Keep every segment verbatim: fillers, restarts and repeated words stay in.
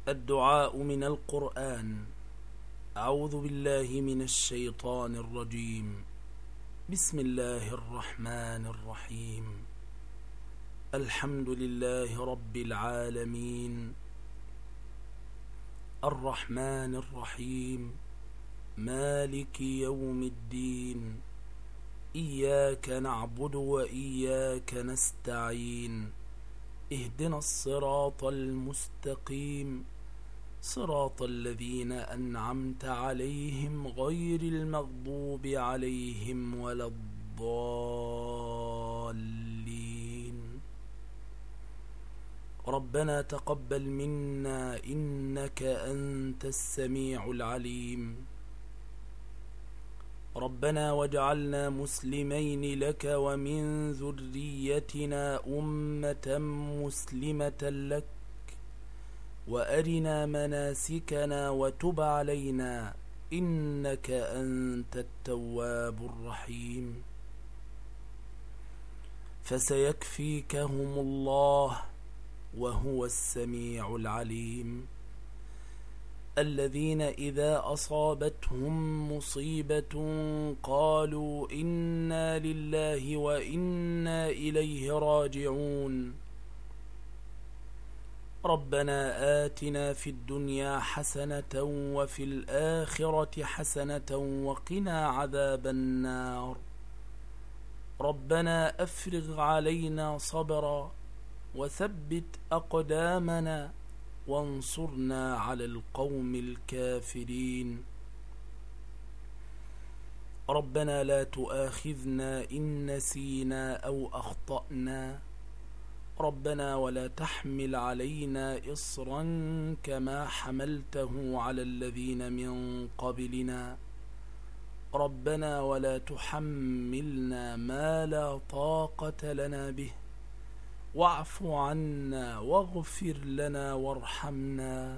الدعاء من القرآن. أعوذ بالله من الشيطان الرجيم. بسم الله الرحمن الرحيم. الحمد لله رب العالمين، الرحمن الرحيم، مالك يوم الدين، إياك نعبد وإياك نستعين، اهدنا الصراط المستقيم، صراط الذين أنعمت عليهم غير المغضوب عليهم ولا الضالين. ربنا تقبل منا إنك أنت السميع العليم. ربنا واجعلنا مسلمين لك ومن ذريتنا أمة مسلمة لك، وأرنا مناسكنا وتب علينا إنك أنت التواب الرحيم. فسيكفيكهم الله وهو السميع العليم. الذين إذا أصابتهم مصيبة قالوا إنا لله وإنا إليه راجعون. ربنا آتنا في الدنيا حسنة وفي الآخرة حسنة وقنا عذاب النار. ربنا أفرغ علينا صبرا وثبت أقدامنا وانصرنا على القوم الكافرين. ربنا لا تؤاخذنا إن نسينا أو أخطأنا. ربنا ولا تحمل علينا إصرا كما حملته على الذين من قبلنا. ربنا ولا تحملنا ما لا طاقة لنا به، واعف عنا واغفر لنا وارحمنا.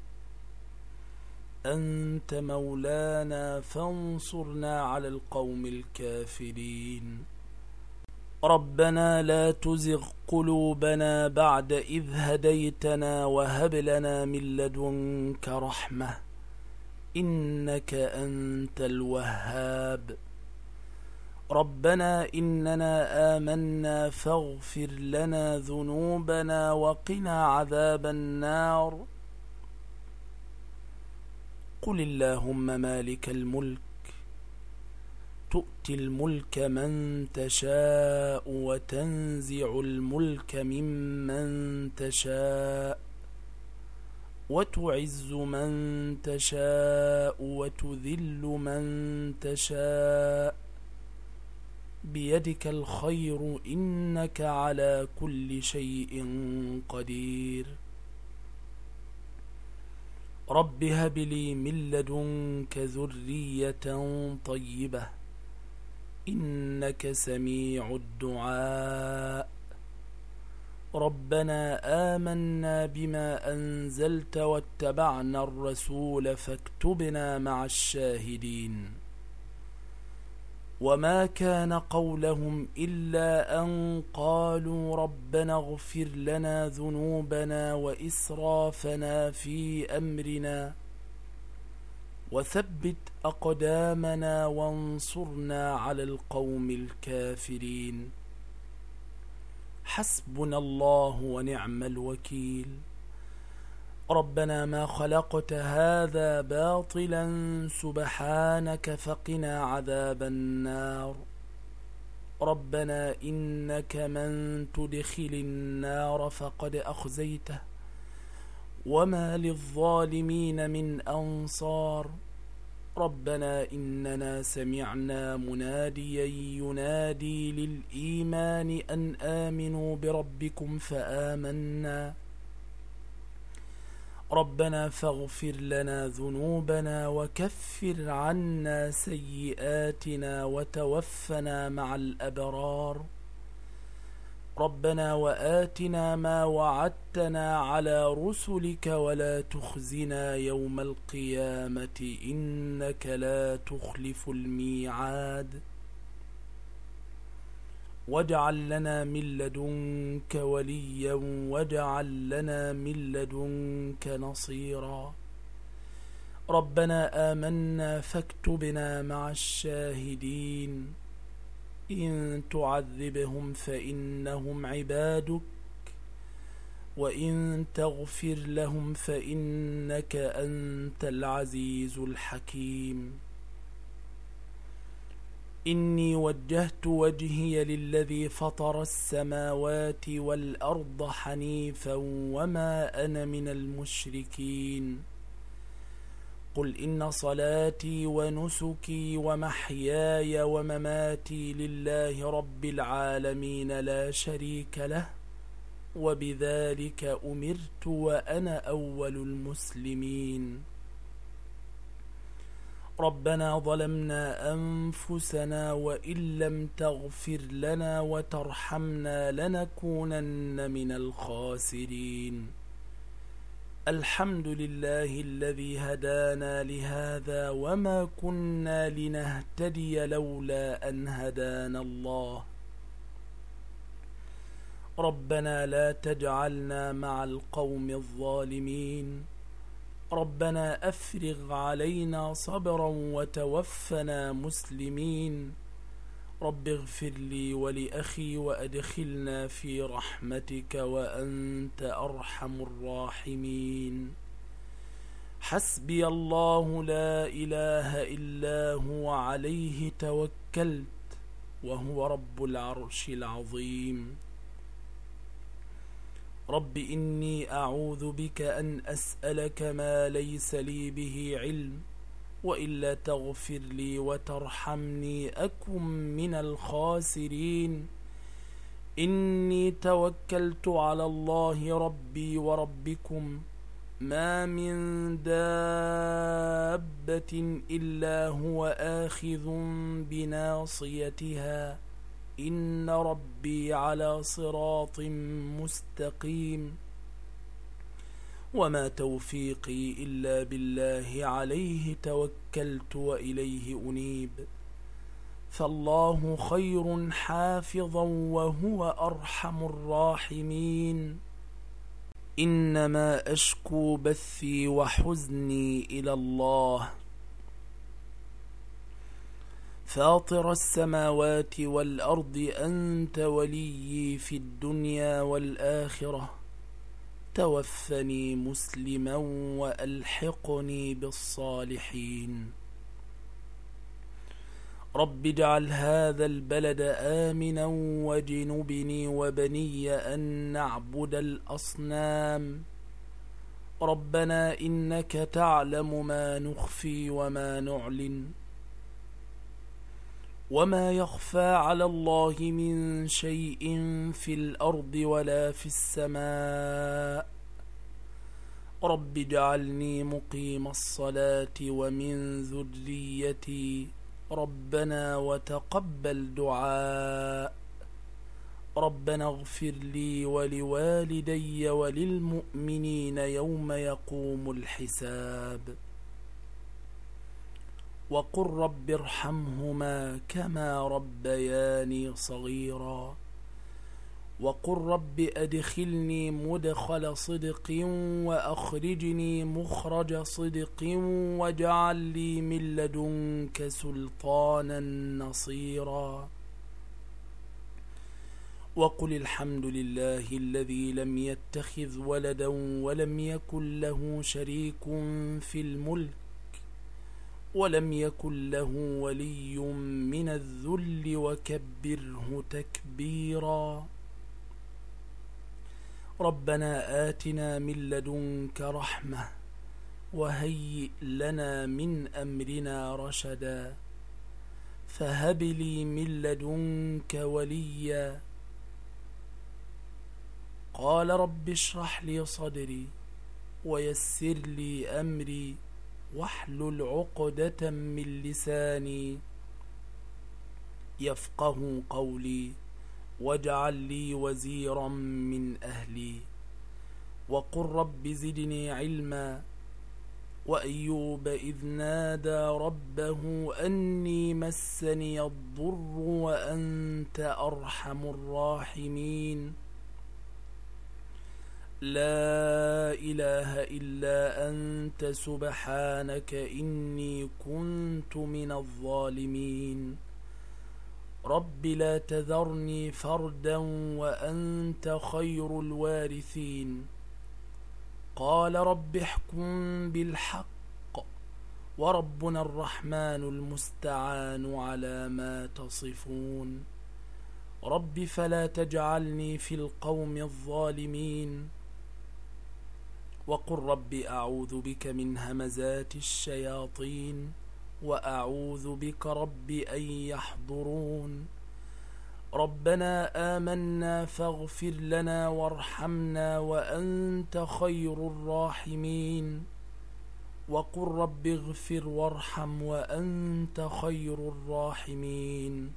أنت مولانا فانصرنا على القوم الكافرين. ربنا لا تزغ قلوبنا بعد إذ هديتنا وهب لنا من لدنك رحمة إنك أنت الوهاب. ربنا إننا آمنا فاغفر لنا ذنوبنا وقنا عذاب النار. قل اللهم مالك الملك تؤتي الملك من تشاء وتنزع الملك ممن تشاء وتعز من تشاء وتذل من تشاء بيدك الخير إنك على كل شيء قدير. رب هب لي من لدنك ذرية طيبة إنك سميع الدعاء. ربنا آمنا بما أنزلت واتبعنا الرسول فاكتبنا مع الشاهدين. وما كان قولهم إلا أن قالوا ربنا اغفر لنا ذنوبنا وإسرافنا في أمرنا وثبت أقدامنا وانصرنا على القوم الكافرين. حسبنا الله ونعم الوكيل. ربنا ما خلقت هذا باطلا سبحانك فقنا عذاب النار. ربنا إنك من تدخل النار فقد أخزيته وما للظالمين من أنصار. ربنا إننا سمعنا مناديا ينادي للإيمان أن آمنوا بربكم فآمنا. ربنا فاغفر لنا ذنوبنا وكفر عنا سيئاتنا وتوفنا مع الأبرار. ربنا وآتنا ما وعدتنا على رسلك ولا تخزنا يوم القيامة إنك لا تخلف الميعاد. واجعل لنا من لدنك وليا واجعل لنا من لدنك نصيرا. ربنا آمنا فاكتبنا مع الشاهدين. إن تعذبهم فإنهم عبادك وإن تغفر لهم فإنك أنت العزيز الحكيم. إني وجهت وجهي للذي فطر السماوات والأرض حنيفا وما أنا من المشركين. قل إن صلاتي ونسكي ومحياي ومماتي لله رب العالمين لا شريك له وبذلك أمرت وأنا أول المسلمين. ربنا ظلمنا أنفسنا وإن لم تغفر لنا وترحمنا لنكونن من الخاسرين. الحمد لله الذي هدانا لهذا وما كنا لنهتدي لولا أن هدانا الله. ربنا لا تجعلنا مع القوم الظالمين. ربنا أفرغ علينا صبرا وتوفنا مسلمين. رب اغفر لي ولأخي وأدخلنا في رحمتك وأنت أرحم الراحمين. حسبي الله لا إله إلا هو عليه توكلت وهو رب العرش العظيم. رب إني أعوذ بك أن أسألك ما ليس لي به علم وإلا تغفر لي وترحمني أكن من الخاسرين. إني توكلت على الله ربي وربكم ما من دابة إلا هو آخذ بناصيتها إن ربي على صراط مستقيم. وما توفيقي إلا بالله عليه توكلت وإليه أنيب. فالله خير حافظا وهو أرحم الراحمين. إنما أشكو بثي وحزني إلى الله. فاطر السماوات والأرض أنت وليي في الدنيا والآخرة. توفني مسلما وألحقني بالصالحين. رب اجعل هذا البلد آمنا واجنبني وبني أن نعبد الأصنام. ربنا إنك تعلم ما نخفي وما نعلن وما يخفى على الله من شيء في الأرض ولا في السماء. رب اجعلني مقيم الصلاة ومن ذريتي ربنا وتقبل دعاء. ربنا اغفر لي ولوالدي وللمؤمنين يوم يقوم الحساب. وقل رب ارحمهما كما ربياني صغيرا. وقل رب أدخلني مدخل صدق وأخرجني مخرج صدق واجعل لي من لدنك سلطانا نصيرا. وقل الحمد لله الذي لم يتخذ ولدا ولم يكن له شريك في الملك ولم يكن له ولي من الذل وكبره تكبيرا. ربنا آتنا من لدنك رحمة وهيئ لنا من أمرنا رشدا. فهب لي من لدنك وليا. قال رب اشرح لي صدري ويسر لي أمري واحلل عقدة من لساني يفقه قولي واجعل لي وزيرا من أهلي. وقل رب زدني علما. وأيوب إذ نادى ربه أني مسني الضر وأنت أرحم الراحمين لا إله إلا أنت سبحانك إني كنت من الظالمين رب لا تذرني فردا وأنت خير الوارثين قال رب احكم بالحق وربنا الرحمن المستعان على ما تصفون رب فلا تجعلني في القوم الظالمين وقل رب أعوذ بك من همزات الشياطين وأعوذ بك رب أن يحضرون ربنا آمنا فاغفر لنا وارحمنا وأنت خير الراحمين وقل رب اغفر وارحم وأنت خير الراحمين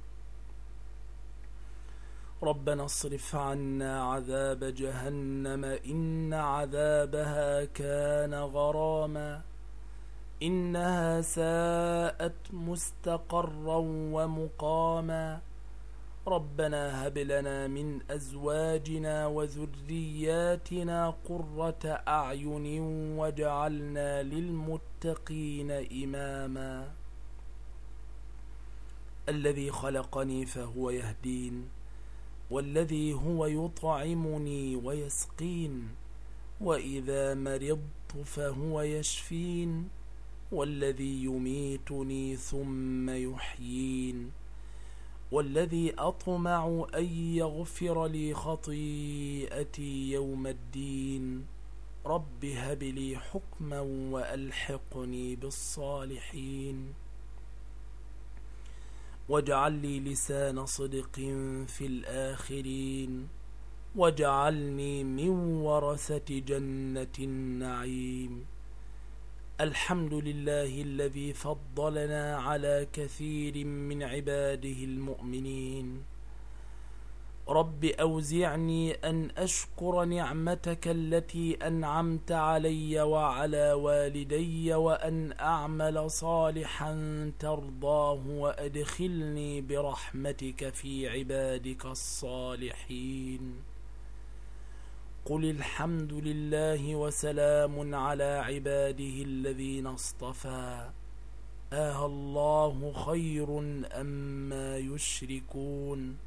ربنا اصرف عنا عذاب جهنم إن عذابها كان غراما إنها ساءت مستقرا ومقاما ربنا هب لنا من أزواجنا وذرياتنا قرة أعين واجعلنا للمتقين إماما الذي خلقني فهو يهدين والذي هو يطعمني ويسقين وإذا مرضت فهو يشفين والذي يميتني ثم يحيين والذي أطمع أن يغفر لي خطيئتي يوم الدين رب هب لي حكما وألحقني بالصالحين واجعل لي لسان صدق في الآخرين واجعلني من ورثة جنة النعيم الحمد لله الذي فضلنا على كثير من عباده المؤمنين رب أوزعني أن أشكر نعمتك التي أنعمت علي وعلى والدي وأن أعمل صالحا ترضاه وأدخلني برحمتك في عبادك الصالحين قل الحمد لله وسلام على عباده الذين اصطفى آه الله خير أما يشركون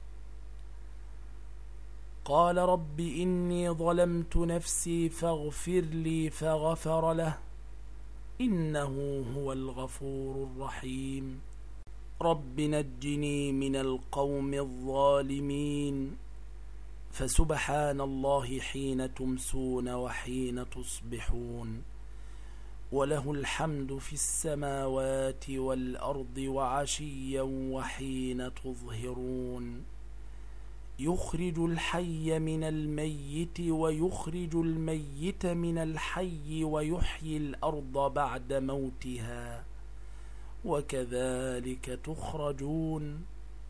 قال رب إني ظلمت نفسي فاغفر لي فغفر له إنه هو الغفور الرحيم رب نجني من القوم الظالمين فسبحان الله حين تمسون وحين تصبحون وله الحمد في السماوات والأرض وعشيا وحين تظهرون يخرج الحي من الميت ويخرج الميت من الحي ويحيي الأرض بعد موتها وكذلك تخرجون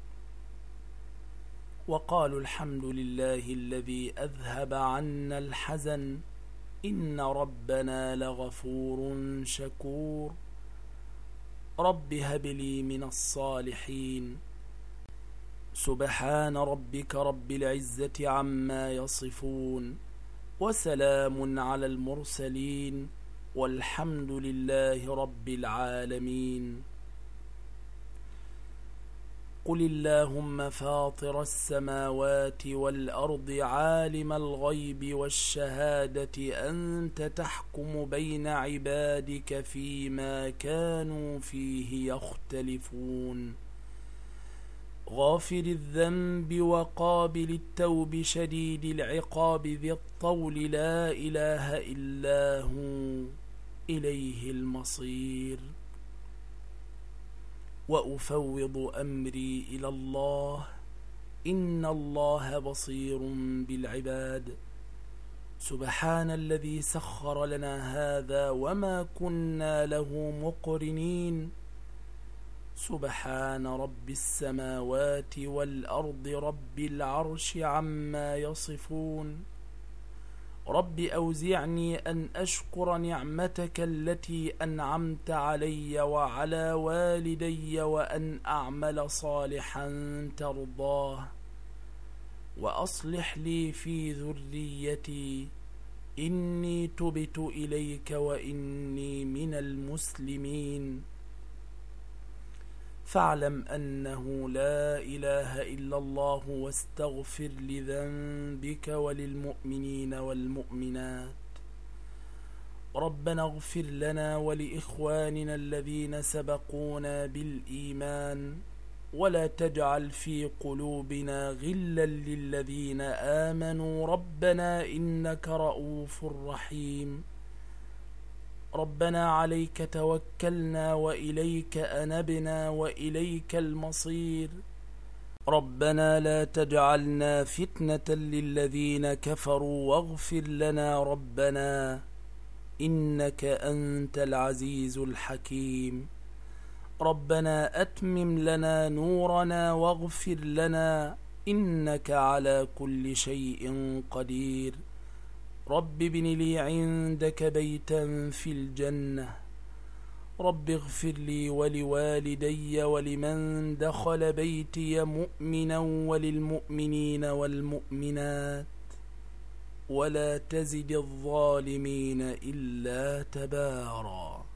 وقالوا الحمد لله الذي أذهب عنا الحزن إن ربنا لغفور شكور رب هب لي من الصالحين سبحان ربك رب العزة عما يصفون وسلام على المرسلين والحمد لله رب العالمين قل اللهم فاطر السماوات والأرض عالم الغيب والشهادة أنت تحكم بين عبادك فيما كانوا فيه يختلفون غافر الذنب وقابل التوب شديد العقاب ذي الطول لا إله إلا هو إليه المصير وأفوض أمري إلى الله إن الله بصير بالعباد سبحان الذي سخر لنا هذا وما كنا له مقرنين سبحان رب السماوات والأرض رب العرش عما يصفون رب أوزعني أن أشكر نعمتك التي أنعمت علي وعلى والدي وأن أعمل صالحا ترضاه وأصلح لي في ذريتي إني تبت إليك وإني من المسلمين. فاعلم أنه لا إله إلا الله واستغفر لذنبك وللمؤمنين والمؤمنات. ربنا اغفر لنا ولإخواننا الذين سبقونا بالإيمان ولا تجعل في قلوبنا غلا للذين آمنوا ربنا إنك رؤوف رحيم. ربنا عليك توكلنا وإليك أنبنا وإليك المصير. ربنا لا تجعلنا فتنة للذين كفروا واغفر لنا ربنا إنك أنت العزيز الحكيم. ربنا أتمم لنا نورنا واغفر لنا إنك على كل شيء قدير. رب ابن لي عندك بيتا في الجنة. رب اغفر لي ولوالدي ولمن دخل بيتي مؤمنا وللمؤمنين والمؤمنات ولا تزد الظالمين إلا تبارا.